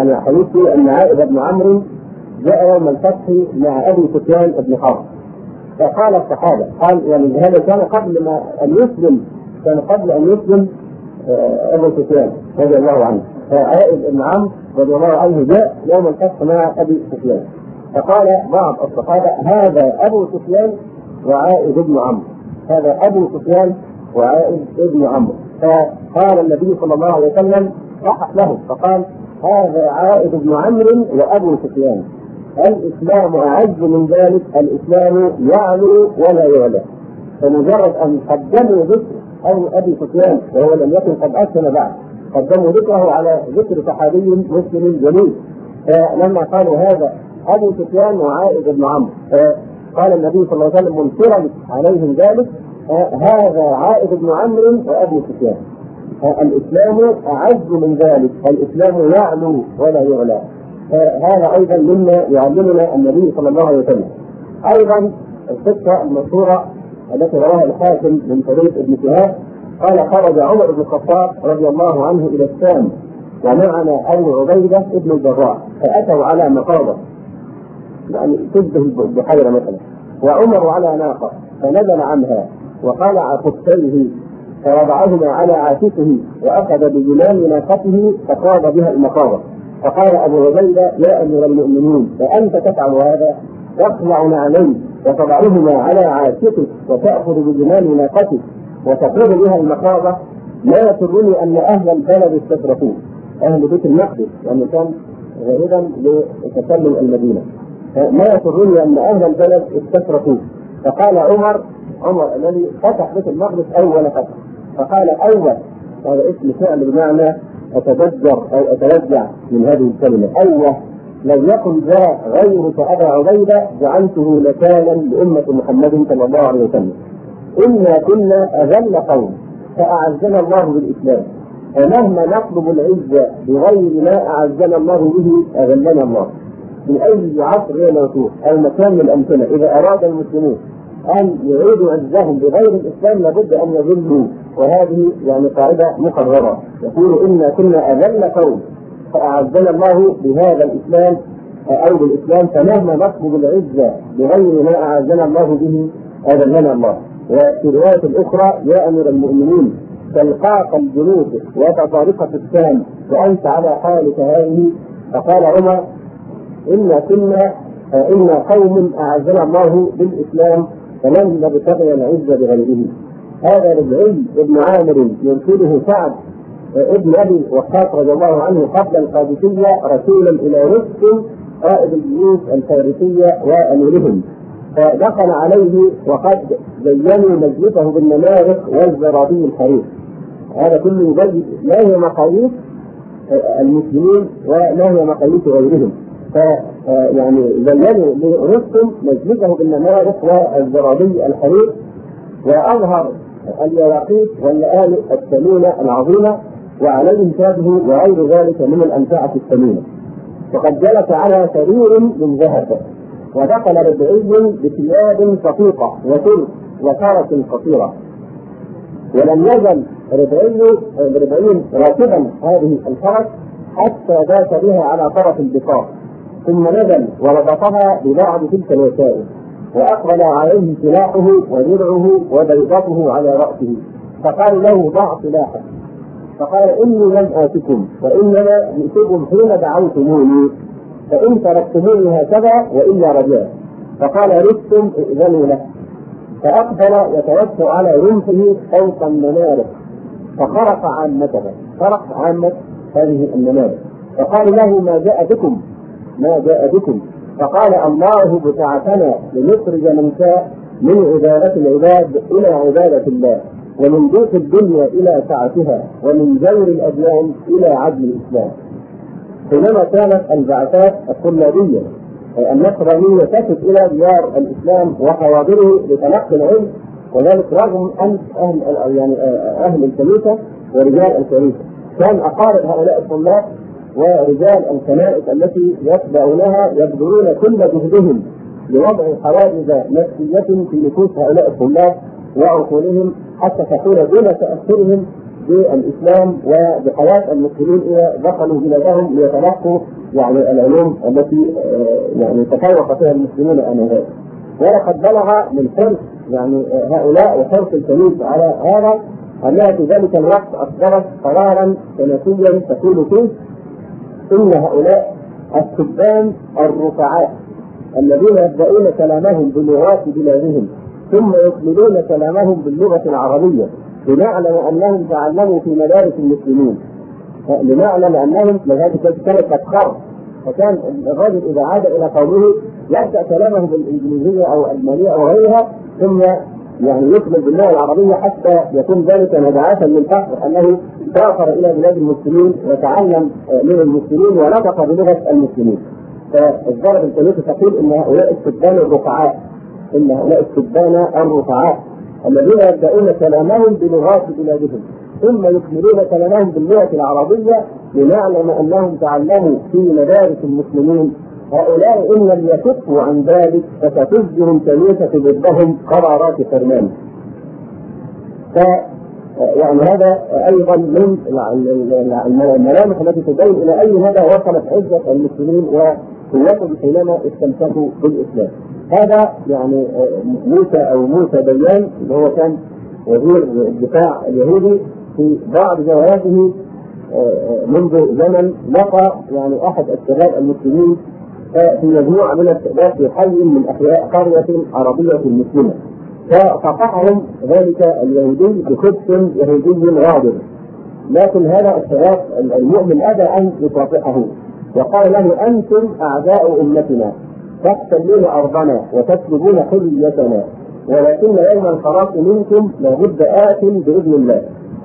حديث أن عائذ بن عمرو جاء يوم الفتح مع أبي سفيان بن حرب، فقال الصحابة قال يعني هذا كان قبل ما أن يسلم، كان قبل أن يسلم أبو سفيان رضي الله عنه. عائد بن عمرو رضي الله عنه جاء يوم الفتح مع أبي سفيان، فقال بعض الصحابة هذا أبو سفيان وعائد بن عمرو، هذا أبو سفيان وعائد بن عمرو. فقال النبي صلى الله عليه وسلم صحح له فقال هذا عائد بن عمرو وأبو سفيان، الإسلام أعز من ذلك، الإسلام يعلو ولا يعلى. فمجرد أن قدموا ذكر أبي سفيان وهو لم يكن قد أسلم بعد، قدموا ذكره على ذكر صحابي مسلم جليل، فلما قالوا هذا أبو سفيان وعائد بن عمرو قال النبي صلى الله عليه وسلم منكرا عليهم ذلك هذا عائد بن عمرو وأبو سفيان، الإسلام أعز من ذلك، الإسلام يعلو ولا يعلى. هذا أيضا مما يعلمنا النبي صلى الله عليه وسلم. أيضا القصة المشهورة التي رواها الحاكم من طريق ابن شهاب قال خرج عمر بن الخطاب رضي الله عنه إلى الشام ومعنا أبو عبيدة ابن الجراح، فأتوا على مقابر يعني تشبه البحيرة مثلا، وعمر على ناقة فنزل عنها وقلع خفيه فوضعهما على عاتقه وأخذ بجنان ناقته فقاد بها المقابر، فقال أبو عبيدة يا أمير المؤمنين فأنت تفعل هذا؟ تخلع نعلين وتضعهما على عاتقك وتأخذ بجنان ناقتك وتقود بها المقابر، لا يسرني أن أهل البلد استشرفوه، أهل بيت المقدس لأنه كان غالبا لتسلم المدينة، ما يسرني أن أهل البلد استشرفوه. فقال عمر الذي فتح بيت المقدس أول فتح، فقال أول، هذا اسم فعل بمعنى أتبجر أو أتوجع من هذه الكلمة، أول لو يكن ذا غيرك أبا عبيدة جعلته لكانا لأمة محمد صلى الله عليه وسلم، إنا كنا أذل قوم فأعزنا الله بالإسلام، ومهما نطلب العزة بغير ما أعزنا الله به أذلنا الله. في أي عصر موجود أو مكان من الأمثلة إذا أراد المسلمون أن يعيدوا عزهم بغير الإسلام لابد أن يذلوا، وهذه يعني قاعدة مقررة، يقول إنا كنا أذل قوم فأعزنا الله بهذا الإسلام أو بالإسلام، فمهما نطلب العزة بغير ما أعزنا الله به أذلنا الله. وفي رواية الأخرى يا أمير المؤمنين تلقاك الجنود وتطارقة الشام وأنت على حالك هذه، فقال عمر إن قوم أعزنا الله بالإسلام فلن نبتغي العزة بغيره. هذا ربعي ابن عامر ينقله سعد ابن أبي وقاص رضي الله عنه قبل القادسية رسولا إلى رستم قائد الجيوش الفارسية وأميرهم، فدخل عليه وقد زينوا مجلسه بالنمارق والزرابي الحرير. هذا كله يبين ما هي مقاييس المسلمين وما هي مقاييس غيرهم، يعني زينوا لرستم مجلسه بالنمارق والزرابي الحرير، وأظهر اليواقيت واللآلئ الثمينة العظيمة وعليهم تاجه وغير ذلك من الأمتعة الثمينة، وقد جلس على سرير من ذهب، ودخل ربعي بثياب صفيقة وترس وفرس قصيرة، ولم يزل ربعي راكبا هذه الفرس حتى داس بها على طرف البقاع، ثم نزل وربطها ببعض تلك الوسائل، وأقبل عليه سلاحه ودرعه وبيضته على رأسه، فقال له ضع سلاحك، فقال إني لم آتكم وإنما جئتكم حين دعوتموني، فإن تركتموني هكذا وإلا رجاء. فقال رستم ائذنوا له، فأقبل يتوسع على رمحه فوق النمارق فخرق عامتها، خرق عامة هذه النمارق، فقال له ما جاء بكم؟ فقال الله بتعتنا لنخرج من شاء من عبادة العباد إلى عبادة الله، ومن ضيق الدنيا إلى سعتها، ومن جور الأديان إلى عدل الإسلام. حينما كانت البعثات الطلابية النصرانية تسد إلى ديار الإسلام وحواضره لتلقي العلم، وذلك رغم أن أهل الكنيسة ورجال الكنيسة كان أقارب هؤلاء الطلاب ورجال الكنائس التي يتبعونها يبذلون كل جهدهم لوضع حواجز نفسية في نفوس هؤلاء الطلاب وعقولهم حتى تكون دون تأثرهم بالإسلام وبحياة المسلمين إذا دخلوا بلادهم ليتلقوا العلوم التي تفوق فيها المسلمون آنذاك. ولقد بلغ من حرص يعني هؤلاء وحرص الكنيسة على هذا أنها في ذلك الوقت أصدرت قرارا سنويا تقول فيه إن هؤلاء الشبان الرفعاء الذين يبدأون كلامهم بلغات بلادهم ثم يكملون كلامهم باللغة العربية لنعلم أنهم تعلموا في مدارس المسلمين، لنعلم أنهم لهذه كانت تتخرج، فكان الرجل إذا عاد إلى قومه يبدأ كلامه بالإنجليزية أو الألمانية أو غيرها ثم يعني يكمل باللغة العربية حتى يكون ذلك مدعاة للفخر أنه سافر إلى بلاد المسلمين وتعلم من المسلمين ونطق بلغة المسلمين. فالضرب الكنيسة تقول إن هؤلاء الشبان الرفعاء، إن هؤلاء الشبان الرفعاء الذين يبدأون كلامهم بلغات بلادهم ثم يكملون كلامهم باللغة العربية لنعلم أنهم تعلموا في مدارس المسلمين، هؤلاء إن لم يكفوا عن ذلك فستصدر الكنيسة ضدهم قرارات فرمان. يعني هذا أيضا من الملامح التي تبين إلى أي مدى وصلت عزة المسلمين وقوتهم حينما استمسكوا بالإسلام. هذا يعني موسى ديان اللي هو كان وزير الدفاع اليهودي في بعض جولاته منذ زمن لقى يعني أحد الشباب المسلمين في مجموعة من الشباب في حي من أحياء قرية عربية مسلمة، فصافحهم ذلك اليهودي بخبث يهودي غاضب، لكن هذا الشباب المؤمن أبى أن يصافحه وقال له أنتم أعداء أمتنا تحتلون أرضنا وتسلبون حليتنا، ولكن يوم الخلاص منكم لابد آت بإذن الله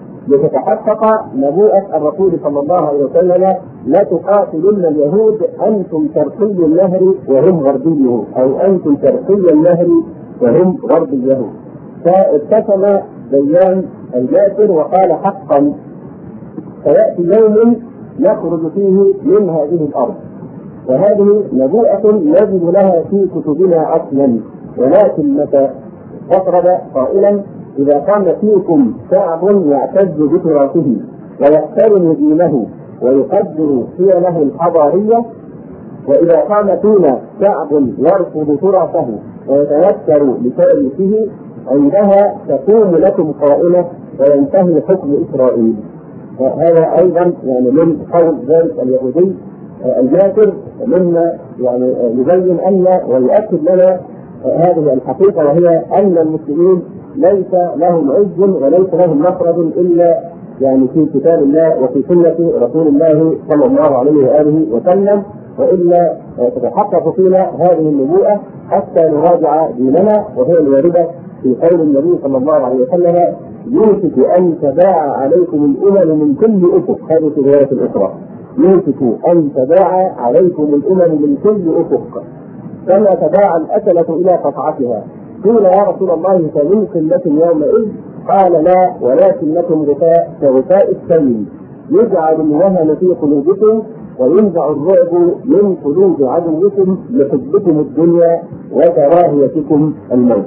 لتتحقق نبوءة الرسول صلى الله عليه وسلم لا تقاتلن اليهود أنتم شرقي النهر وهم غربيه، أو أنتم شرقي النهر وهم غربيه. فابتسم ديان الجاسر وقال حقا سيأتي يوم نخرج فيه من هذه الأرض، وهذه نبوءة نجد لها في كتبنا أصلا، ولكن متى فقرب قائلا إذا كان فيكم شعب يعتز بتراثه ويحترم دينه ويقدر حيله الحضارية، وإذا كان فينا شعب يرفض تراثه ويتنكر لتاريخه عندها تقوم لكم قائمة وينتهي حكم إسرائيل. هذا أيضا يعني من قول ذلك اليهودي الجاسر مما يعني يبين أن ويؤكد لنا هذه الحقيقة، وهي أن المسلمين ليس لهم عز وليس لهم مفرد إلا يعني في كتاب الله وفي سنة رسول الله صلى الله عليه وآله وسلم، وإلا تتحقق فينا هذه النبوءة حتى نراجع ديننا، وهي الواردة في قول النبي صلى الله عليه وسلم يوشك أن تداعى عليكم الأمم من كل أفق، هذه في رواية الأخرى يوشك أن تداعى عليكم الأمم من كل أفق كما تداعى الأكلة إلى قطعتها. قيل يا رسول الله فمن قلة يومئذ؟ قال لا، ولكنكم غثاء كغثاء السيل يجعل الوهن في قلوبكم وينزع الرعب من قلوب عدوكم لحبكم الدنيا وكراهيتكم الموت.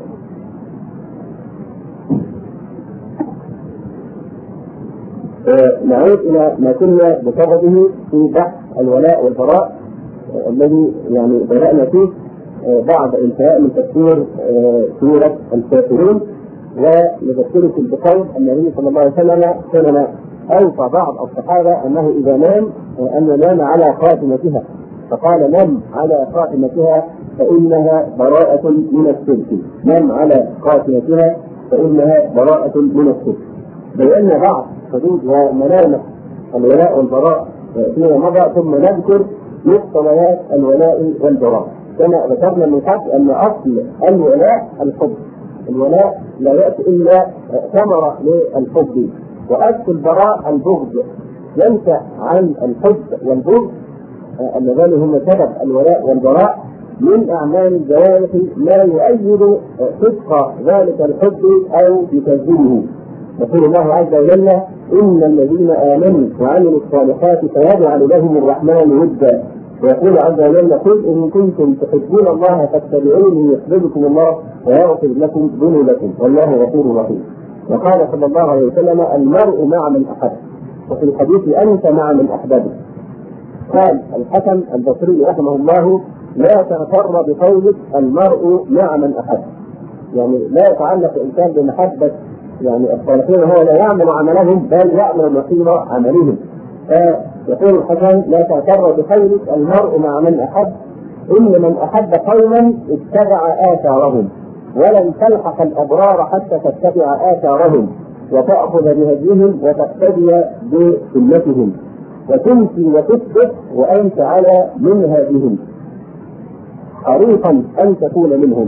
نعود إلى ما كنا بصدده في بحث الولاء والبراء الذي يعني بدأنا فيه بعد انتهاء من تفسير سورة الكافرون. ونذكركم بقول النبي صلى الله عليه وسلم كان أوصى بعض الصحابة أنه إذا نام أن نام على خاتمتها، فقال نم على خاتمتها فإنها براءة من الشرك، نم على خاتمتها فإنها براءة من الشرك. بينا بعض حدود وملامح الولاء والبراء فيما مضى، ثم نذكر مقتضيات الولاء والبراء. كما ذكرنا من قبل أن أصل الولاء الحب، الولاء لا يأتي إلا ثمرة للحب، وأصل البراء البغض، ينشأ عن الحب والبغض اللذان هم سبب الولاء والبراء من أعمال الجوارح ما يؤيد صدق ذلك الحب أو يكذبه. يقول الله عز وجل إن الذين آمنوا وعملوا الصالحات سيجعل لهم الرحمن ودا، ويقول عز وجل قل إن كنتم تحبون الله فاتبعوني يحببكم الله ويغفر لكم ذنوبكم والله غفور رحيم. وقال صلى الله عليه وسلم المرء مع من أحب، وفي الحديث أنت مع من أحببت. قال الحسن البصري رحمه الله لا تغتر بقولك المرء مع من أحب، يعني لا يتعلق الإنسان بمحبة يعني الصالحين هو لا يعمل عملهم بل يعمل مصير عملهم. فيقول الحسن لا تغتر بقولك المرء مع من أحب، إن من أحب قوما اتبع آثارهم، ولن تلحق الأبرار حتى تتبع آثارهم وتأخذ بهديهم وتقتدي بسنتهم وتمشي وتثبت وأنت على منهجهم حريصا أن تكون منهم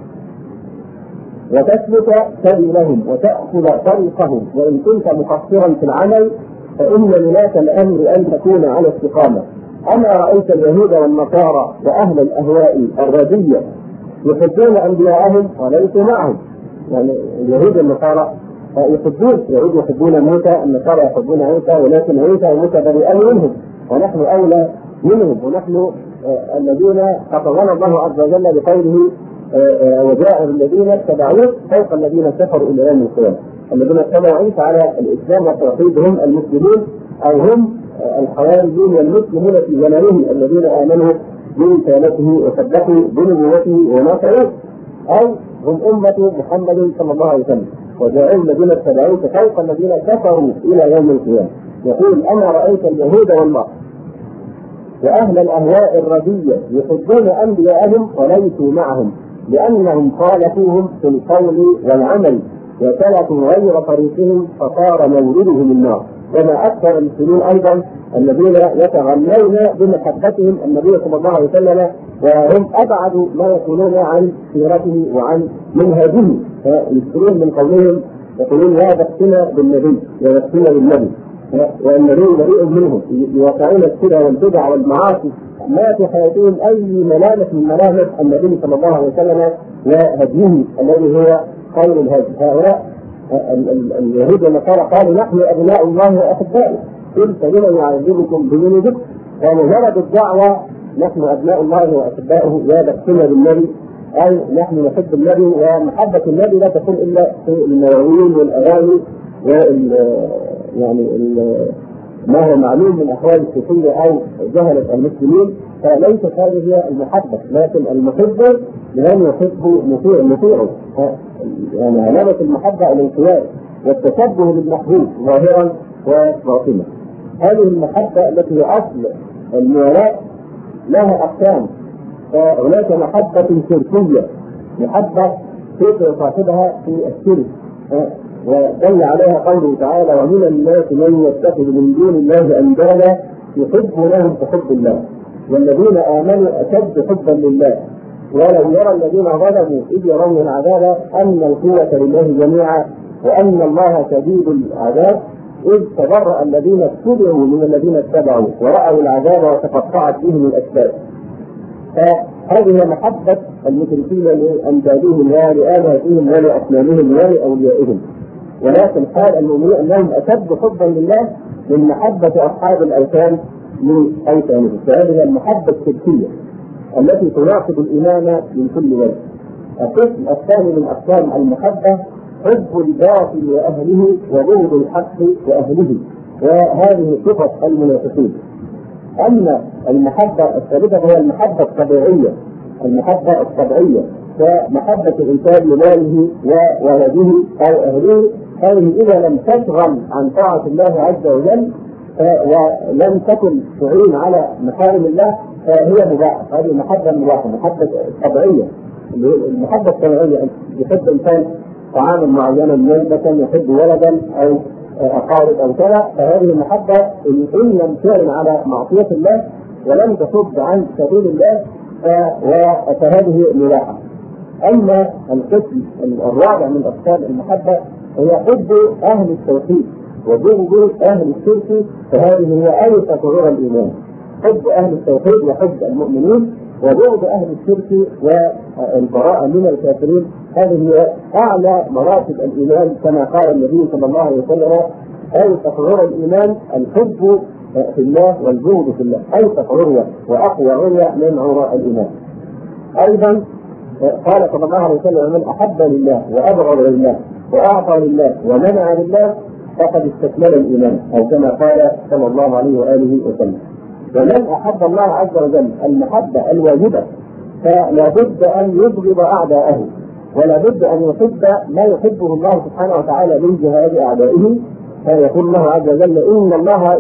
وتثبت سبيلهم وتأخذ طريقهم، وإن كنت مقصرا في العمل فإن ولاة الأمر أن تكون على استقامة. أما رأيت اليهود والنصارى وأهل الأهواء الردية يحبون أنبياءهم وليسوا معهم، يعني اليهود والنصارى يحبون موسى، النصارى يحبون عيسى، ولكن عيسى وموسى بريئان منهم ونحن أولى منهم، ونحن الذين خطبنا الله عز وجل بقوله وجاء الذين اتبعوه فوق الذين كفروا إلى يوم القيامة. الذين اتبعوا عيسى على الإسلام والتوحيد هم المسلمون، أو هم الحواريون والمسلمون في زمانه الذين آمنوا برسالته وصدقوا بنبوته ونصروه، أو هم أمة محمد صلى الله عليه وسلم. وجاء الذين اتبعوه فوق الذين كفروا إلى يوم القيامة. يقول أنا رأيت اليهود والله وأهل الأهواء الردية يحبون أنبياءهم وليسوا معهم، لأنهم خالفوهم في القول والعمل وسلكوا غير طريقهم فصار مولدهم النار. وما أكثر المسلمين أيضا الذين يتغنون بمحبتهم النبي صلى الله عليه وسلم وهم أبعد ما يكونون عن سيرته وعن منهجه، فيذكرون من قولهم يقولون لا بأسنا بالنبي وبأسنا بالنبي والنبي بريء منهم، يوقعون السدى والبدع والمعاصي ما في حياتهم أي ملامة من ملامة النبي صلى الله عليه وسلم وهديه الذي هو خير الهدي. هؤلاء اليهود والنصارى قالوا نحن أبناء الله وأحباؤه، قل فلم يعذبكم بذنوبكم، ومجرد الدعوة نحن أبناء الله وأحباؤه يا بأسنا بالنبي، أي نحن نحب النبي، ومحبة النبي لا تكون إلا في المواويل والأغاني يعني ما هو معلوم من أحوال الصوفية أو جهلة المسلمين، فليست هذه هي المحبة، لكن المحب لمن يحب مطيعه. يعني علامة المحبة الانقياد والتشبه بالمحبوب ظاهرا وباطنا. هذه المحبة التي هي أصل الموالاة لها أقسام، فهناك محبة شركية، محبة تؤثر صاحبها في الشرك، ودل عليها قوله تعالى ومن الناس من يتخذ من دون الله أندادا يحبونهم كحب الله والذين آمنوا أشد حبا لله ولو يرى الذين ظلموا إذ يرون العذاب أن القوة لله جميعا وأن الله شديد العذاب إذ تبرأ الذين اتبعوا من الذين اتبعوا ورأوا العذاب وتقطعت بهم الأسباب. فهذه محبة المشركين لأندادهم ولآلهتهم ولأصنامهم ولأوليائهم، ولكن حال المؤمنين أنهم أشد حبا لله من محبة أصحاب الأوثان لأوثانهم. فهذه المحبة الشركية التي تناقض الإيمان من كل وجه. القسم الثاني من أقسام المحبة حب الباطل وأهله وبغض الحق وأهله، وهذه صفة المنافقين. أما المحبة الثالثة هي المحبة الطبيعية، المحبة الطبيعية فمحبة الإنسان لماله وولده أو أهله، هذه إذا لم تشغل عن طاعة الله عز وجل ولم تكن تعين على محارم الله فهي مباحة. هذه المحبة المباحة، المحبة الطبيعية. المحبة الطبيعية يحب إنسان طعاما معينا ملبسا، يحب ولدا أو أقارب أو كذا، فهذه المحبة إن لم تعين على معصية الله ولم تصد عن سبيل الله فهذه مباحة. أما القسم الرابع من أقسام المحبة هي حب أهل التوحيد وبغض أهل الشرك، فهذه هي أوسط عرى الإيمان. حب أهل التوحيد وحب المؤمنين وبغض أهل الشرك والبراءة من الكافرين، هذه هي أعلى مراتب الإيمان كما قال النبي صلى الله عليه وسلم أوسط عرى الإيمان الحب في الله والبغض في الله، أوسط عروة وأقوى عروة من عرى الإيمان. أيضا قال صلى الله عليه وسلم من أحب لله وأبغض لله وأعطى لله ومنع لله فقد استكمل الإيمان، أو كما قال صلى الله عليه وآله وسلم. ومن أحب الله عز وجل المحبة الواجبة فلا بد أن يبغض أعداءه، ولا بد أن يحب ما يحبه الله سبحانه وتعالى من جهاد أعدائه. فيقول الله عز وجل: إن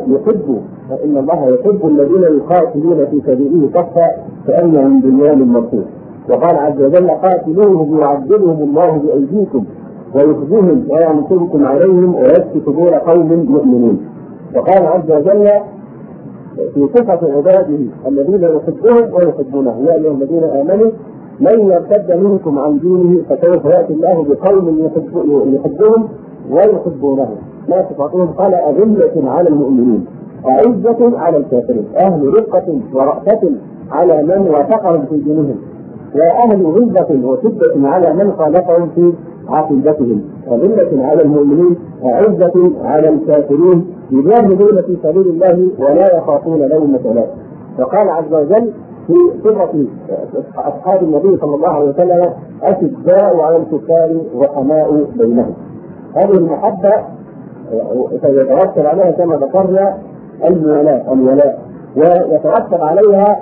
الله يحب الذين يقاتلون في سبيله صفا كأنهم بنيان مرصوص. وقال عز وجل: قاتلوهم يعذبهم الله بأيديكم ويخزيهم وينصركم عليهم ويكفي صدور قوم مؤمنين. وقال عز وجل في صفة عباده الذين يحبهم ويحبونه: يا أيها الذين آمنوا من يرتد منكم عن دينه فسوف يأتي الله بقوم يحبهم ويحبونه. ما صفاتهم؟ قال: أذلة على المؤمنين أعزة على الكافرين، أهل رقة ورأفة على من وافقهم في دينهم، وأهل غلظة وشدة على من خالفهم في عقيدتهم، أذلة على المؤمنين أعزة على الكافرين، يجاهدون في سبيل الله ولا يخافون لومة لائم. وقال عز وجل في صفة أصحاب النبي صلى الله عليه وسلم: أشداء على الكفار رحماء بينهم. هذه المحبة سيترتب عليها كما ذكرنا الولاء، ويترتب عليها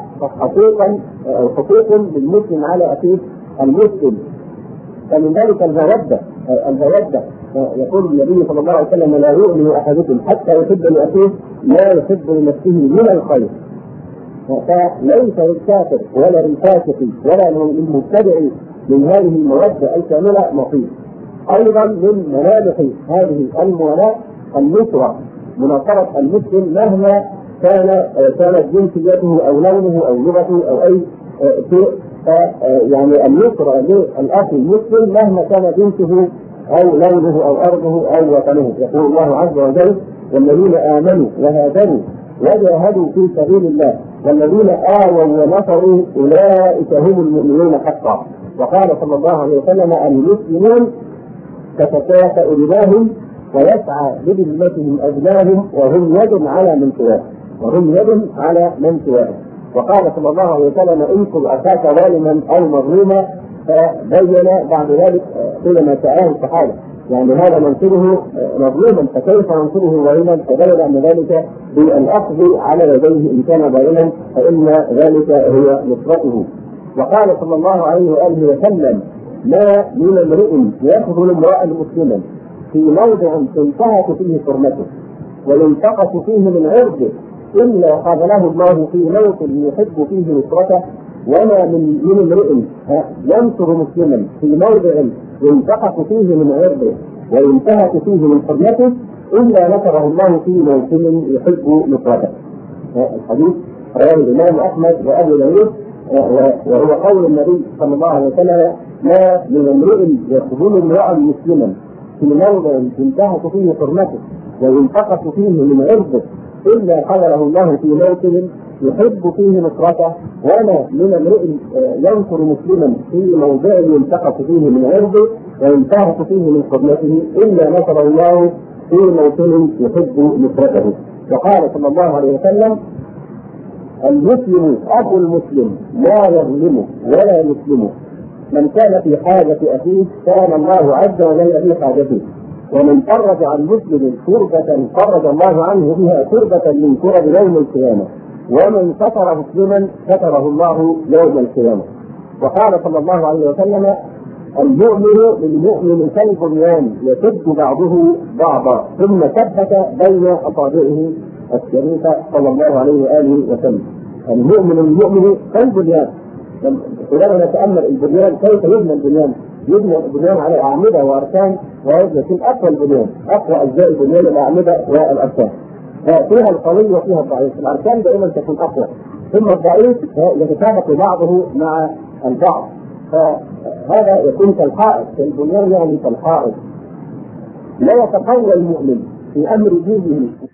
حقوق للمسلم على أخيه المسلم. فمن ذلك المودة. يقول النبي صلى الله عليه وسلم: لا يؤمن أحدكم حتى يحب لأخيه ما يحب لنفسه من الخير. فليس للكافر ولا للفاسق ولا للمبتدع من هذه المودة الكاملة نصيب. أيضا من ملامح هذه الموالاة النصرة، مناصرة المسلم مهما كانت جنسيته أو لونه أو لغته أو أي شيء. يعني النصرة للأخ المسلم مهما كان جنسه أو لونه أو أرضه أو وطنه. يقول الله عز وجل: والذين آمنوا وهاجروا وجاهدوا في سبيل الله والذين آووا ونصروا أولئك هم المؤمنون حقا. وقال صلى الله عليه وسلم: المسلمون تتكافأ بناهم ويسعى بذمتهم أدناهم وهم يد على من سواهم. وقال صلى الله عليه وسلم: انصر أخاك ظالما أو مظلوما. فبين بعد ذلك قيل ما سأله الصحابة: يعني هذا ننصره مظلوما فكيف ننصره ظالما؟ فبين أن ذلك بالأخذ على يديه إن كان ظالما فإن ذلك هي نصرته. وقال صلى الله عليه وآله وسلم: ما من امرئ يأخذ امرأ مسلما في موضع تنتهك فيه حرمته وينتقص فيه من عرضه إلا قابله الله في موطن يحب فيه نصرته، وما من امرئ ينصر مسلما في موضع ينتقص فيه من عرضه وينتهك فيه من حرمته إلا نصره الله في موطن يحب نصرته. الحديث رواه الإمام أحمد وأبو داود، وهو قول النبي صلى الله عليه وسلم: ما من امرئ يقبل امرأ مسلما في موضع ينتهك فيه حرمته وينتقص فيه من عرضه إلا قدره الله في موطن يحب فيه نصرته، وما من امرئ ينصر مسلما في موضع ينتقص فيه من عرضه وينتهك فيه من حرمته إلا نصره الله في موطن يحب نصرته. وقال صلى الله عليه وسلم: المسلم أخو المسلم لا يظلمه ولا يسلمه، من كان في حاجة أخيه كان الله عز وجل في حاجته، ومن فرج عن مسلم كربة فرج الله عنه بها كربة من كرب يوم القيامة، ومن ستر مسلما ستره الله يوم القيامة. وقال صلى الله عليه وسلم: المؤمن للمؤمن كالبنيان يشد بعضه بعضا ثم ثبت بين أصابعه الشريفة صلى الله عليه وآله وسلم. المؤمن للمؤمن كالبنيان. ولما نتأمل البنيان كيف يبنى البنيان؟ يبنى البنيان على أعمدة وأركان، ويكون أقوى البنيان، أقوى أجزاء البنيان الأعمدة والأركان. فيها القوي وفيها الضعيف، الأركان دائما تكون أقوى، ثم الضعيف يتسابق بعضه مع البعض، فهذا يكون كالحائط، البنيان يعني كالحائط. لا يتقوى المؤمن في أمر دينه